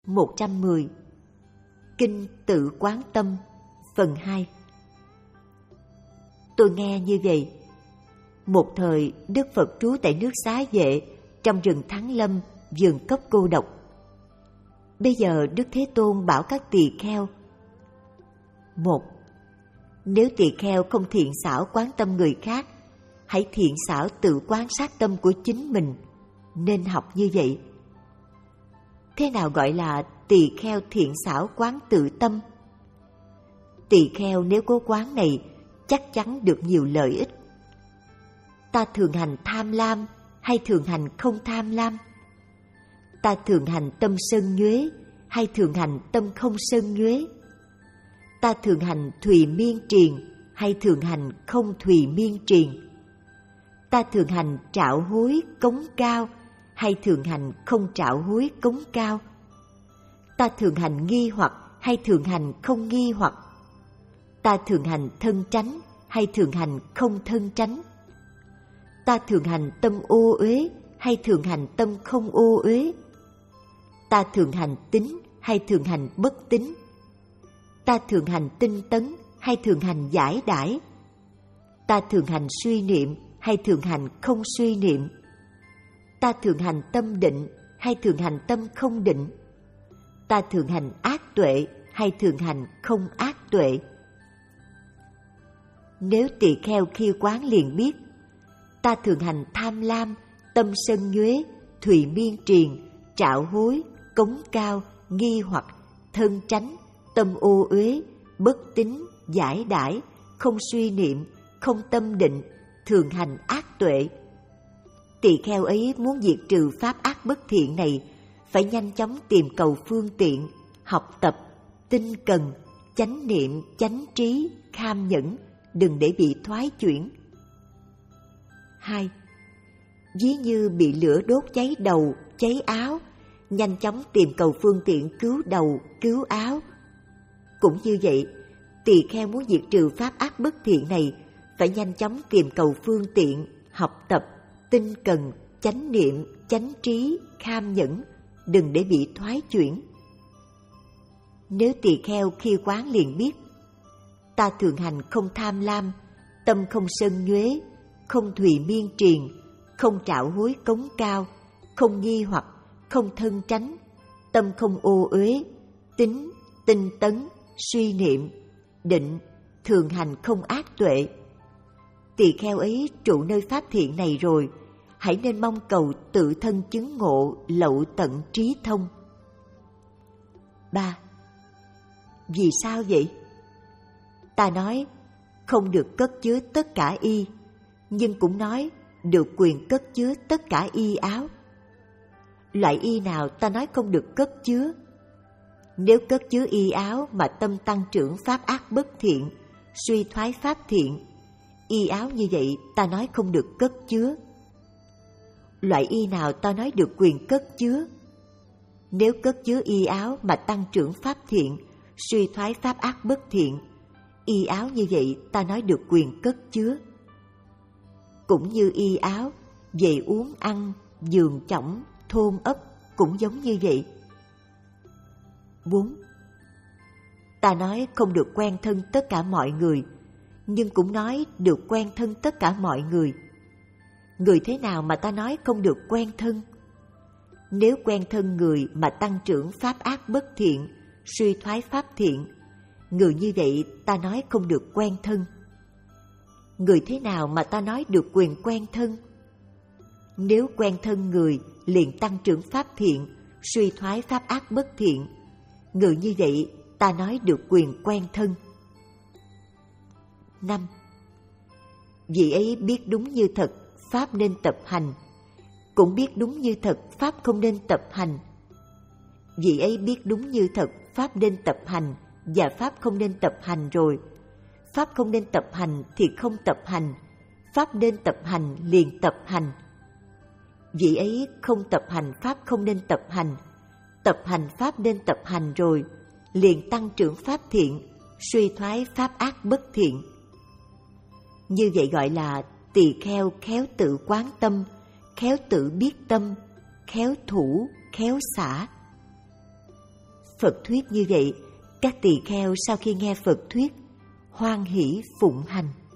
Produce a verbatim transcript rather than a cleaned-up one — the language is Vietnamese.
một trăm mười. Kinh Tự Quán Tâm, phần hai. Tôi nghe như vậy. Một thời Đức Phật trú tại nước Xá Vệ, trong rừng Thắng Lâm, vườn cốc cô độc. Bây giờ Đức Thế Tôn bảo các tỳ kheo: một. Nếu tỳ kheo không thiện xảo quán tâm người khác, hãy thiện xảo tự quan sát tâm của chính mình, nên học như vậy. Thế nào gọi là tỳ kheo thiện xảo quán tự tâm? Tỳ kheo nếu có quán này, chắc chắn được nhiều lợi ích. Ta thường hành tham lam hay thường hành không tham lam? Ta thường hành tâm sân nhuế hay thường hành tâm không sân nhuế? Ta thường hành thùy miên triền hay thường hành không thùy miên triền? Ta thường hành trạo hối cống cao hay thường hành không trạo hối cống cao? Ta thường hành nghi hoặc hay thường hành không nghi hoặc? Ta thường hành thân tránh hay thường hành không thân tránh? Ta thường hành tâm ô uế hay thường hành tâm không ô uế? Ta thường hành tín hay thường hành bất tín? Ta thường hành tinh tấn hay thường hành giải đãi? Ta thường hành suy niệm hay thường hành không suy niệm? Ta thường hành tâm định hay thường hành tâm không định? Ta thường hành ác tuệ hay thường hành không ác tuệ? Nếu tỳ kheo khi quán liền biết, ta thường hành tham lam, tâm sân nhuế, thùy miên triền, trạo hối, cống cao, nghi hoặc, thân tránh, tâm ô uế, bất tín, giải đãi, không suy niệm, không tâm định, thường hành ác tuệ. Tỳ kheo ấy muốn diệt trừ pháp ác bất thiện này, phải nhanh chóng tìm cầu phương tiện, học tập, tinh cần, chánh niệm, chánh trí, kham nhẫn, đừng để bị thoái chuyển. Hai. Ví như bị lửa đốt cháy đầu, cháy áo, nhanh chóng tìm cầu phương tiện cứu đầu, cứu áo. Cũng như vậy, tỳ kheo muốn diệt trừ pháp ác bất thiện này, phải nhanh chóng tìm cầu phương tiện, học tập, tinh cần, chánh niệm, chánh trí, kham nhẫn, đừng để bị thoái chuyển. Nếu tỳ kheo khi quán liền biết, ta thường hành không tham lam, tâm không sân nhuế, không thùy miên triền, không trạo hối cống cao, không nghi hoặc, không thân tránh, tâm không ô uế, tín, tinh tấn, suy niệm, định, thường hành không ác tuệ. Tỳ kheo ấy trụ nơi pháp thiện này rồi, hãy nên mong cầu tự thân chứng ngộ lậu tận trí thông. Ba. Vì sao vậy? Ta nói không được cất chứa tất cả y, nhưng cũng nói được quyền cất chứa tất cả y áo. Loại y nào ta nói không được cất chứa? Nếu cất chứa y áo mà tâm tăng trưởng pháp ác bất thiện, suy thoái pháp thiện, y áo như vậy ta nói không được cất chứa. Loại y nào ta nói được quyền cất chứa? Nếu cất chứa y áo mà tăng trưởng pháp thiện, suy thoái pháp ác bất thiện, y áo như vậy ta nói được quyền cất chứa. Cũng như y áo, về uống ăn, giường chõng, thôn ấp cũng giống như vậy. Bốn. Ta nói không được quen thân tất cả mọi người, nhưng cũng nói được quen thân tất cả mọi người. Người thế nào mà ta nói không được quen thân? Nếu quen thân người mà tăng trưởng pháp ác bất thiện, suy thoái pháp thiện, người như vậy ta nói không được quen thân. Người thế nào mà ta nói được quyền quen thân? Nếu quen thân người liền tăng trưởng pháp thiện, suy thoái pháp ác bất thiện, người như vậy ta nói được quyền quen thân. Năm. Vị ấy biết đúng như thật pháp nên tập hành, cũng biết đúng như thật pháp không nên tập hành. Vị ấy biết đúng như thật pháp nên tập hành và pháp không nên tập hành rồi. Pháp không nên tập hành thì không tập hành, pháp nên tập hành liền tập hành. Vị ấy không tập hành pháp không nên tập hành, tập hành pháp nên tập hành rồi, liền tăng trưởng pháp thiện, suy thoái pháp ác bất thiện. Như vậy gọi là tỳ kheo khéo tự quán tâm, khéo tự biết tâm, khéo thủ, khéo xả. Phật thuyết như vậy, các tỳ kheo sau khi nghe Phật thuyết, hoan hỷ phụng hành.